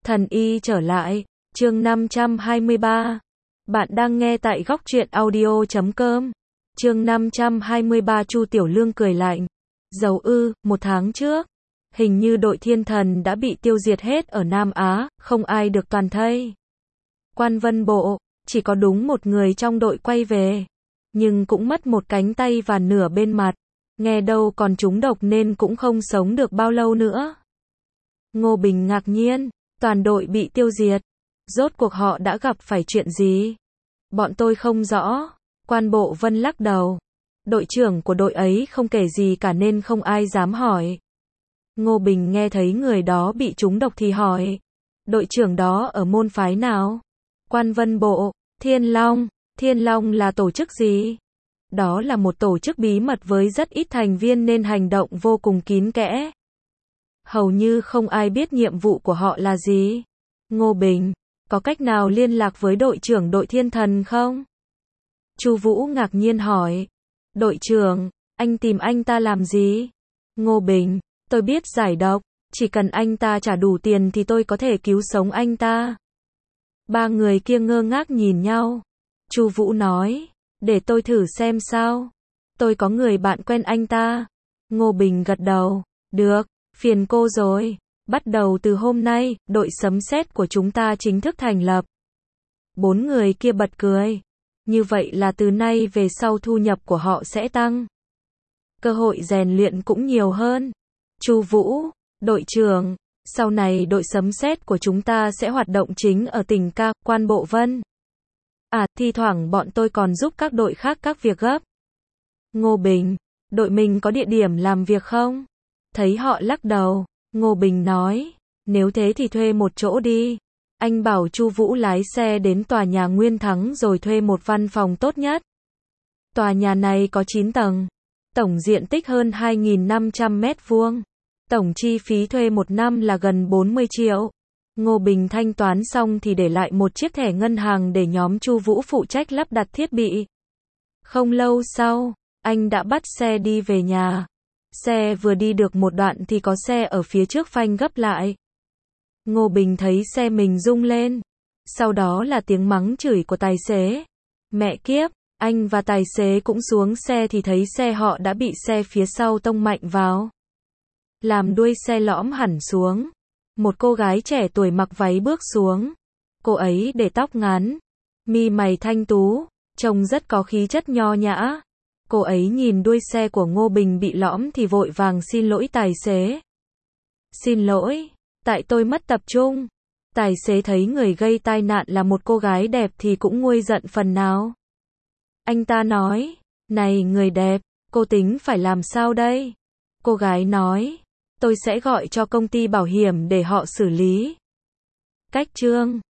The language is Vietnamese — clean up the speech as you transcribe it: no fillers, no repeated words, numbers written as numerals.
Thần y trở lại, chương 523. Bạn đang nghe tại góc truyện audio.com. Chương 523. Chu Tiểu Lương cười lạnh. Dầu ư, 1 tháng trước, hình như đội thiên thần đã bị tiêu diệt hết ở Nam Á, không ai được toàn thây. Quan Vân Bộ, chỉ có đúng một người trong đội quay về, nhưng cũng mất một cánh tay và nửa bên mặt, nghe đâu còn trúng độc nên cũng không sống được bao lâu nữa. Ngô Bình ngạc nhiên, toàn đội bị tiêu diệt, rốt cuộc họ đã gặp phải chuyện gì? Bọn tôi không rõ. Quan Bộ Vân lắc đầu. Đội trưởng của đội ấy không kể gì cả nên không ai dám hỏi. Ngô Bình nghe thấy người đó bị trúng độc thì hỏi. Đội trưởng đó ở môn phái nào? Quan Vân Bộ, Thiên Long. Thiên Long là tổ chức gì? Đó là một tổ chức bí mật với rất ít thành viên nên hành động vô cùng kín kẽ. Hầu như không ai biết nhiệm vụ của họ là gì. Ngô Bình, có cách nào liên lạc với đội trưởng đội thiên thần không? Chu Vũ ngạc nhiên hỏi. Đội trưởng, anh tìm anh ta làm gì? Ngô Bình, tôi biết giải độc, chỉ cần anh ta trả đủ tiền thì tôi có thể cứu sống anh ta. Ba người kia ngơ ngác nhìn nhau. Chu Vũ nói, để tôi thử xem sao. Tôi có người bạn quen anh ta. Ngô Bình gật đầu, được, phiền cô rồi. Bắt đầu từ hôm nay, đội sấm sét của chúng ta chính thức thành lập. 4 người kia bật cười. Như vậy là từ nay về sau thu nhập của họ sẽ tăng. Cơ hội rèn luyện cũng nhiều hơn. Chu Vũ, đội trưởng, sau này đội sấm sét của chúng ta sẽ hoạt động chính ở tỉnh Ca, Quan Bộ Vân. À, thi thoảng bọn tôi còn giúp các đội khác các việc gấp. Ngô Bình, đội mình có địa điểm làm việc không? Thấy họ lắc đầu, Ngô Bình nói, nếu thế thì thuê một chỗ đi. Anh bảo Chu Vũ lái xe đến tòa nhà Nguyên Thắng rồi thuê một văn phòng tốt nhất. Tòa nhà này có 9 tầng, tổng diện tích hơn 2.500 mét vuông. Tổng chi phí thuê một năm là gần 40 triệu. Ngô Bình thanh toán xong thì để lại một chiếc thẻ ngân hàng để nhóm Chu Vũ phụ trách lắp đặt thiết bị. Không lâu sau, anh đã bắt xe đi về nhà. Xe vừa đi được một đoạn thì có xe ở phía trước phanh gấp lại. Ngô Bình thấy xe mình rung lên. Sau đó là tiếng mắng chửi của tài xế. Mẹ kiếp, anh và tài xế cũng xuống xe thì thấy xe họ đã bị xe phía sau tông mạnh vào. Làm đuôi xe lõm hẳn xuống. Một cô gái trẻ tuổi mặc váy bước xuống. Cô ấy để tóc ngắn, mi mày thanh tú, trông rất có khí chất nho nhã. Cô ấy nhìn đuôi xe của Ngô Bình bị lõm thì vội vàng xin lỗi tài xế. Xin lỗi, tại tôi mất tập trung. Tài xế thấy người gây tai nạn là một cô gái đẹp thì cũng nguôi giận phần nào. Anh ta nói, này người đẹp, cô tính phải làm sao đây? Cô gái nói, tôi sẽ gọi cho công ty bảo hiểm để họ xử lý. Cách chương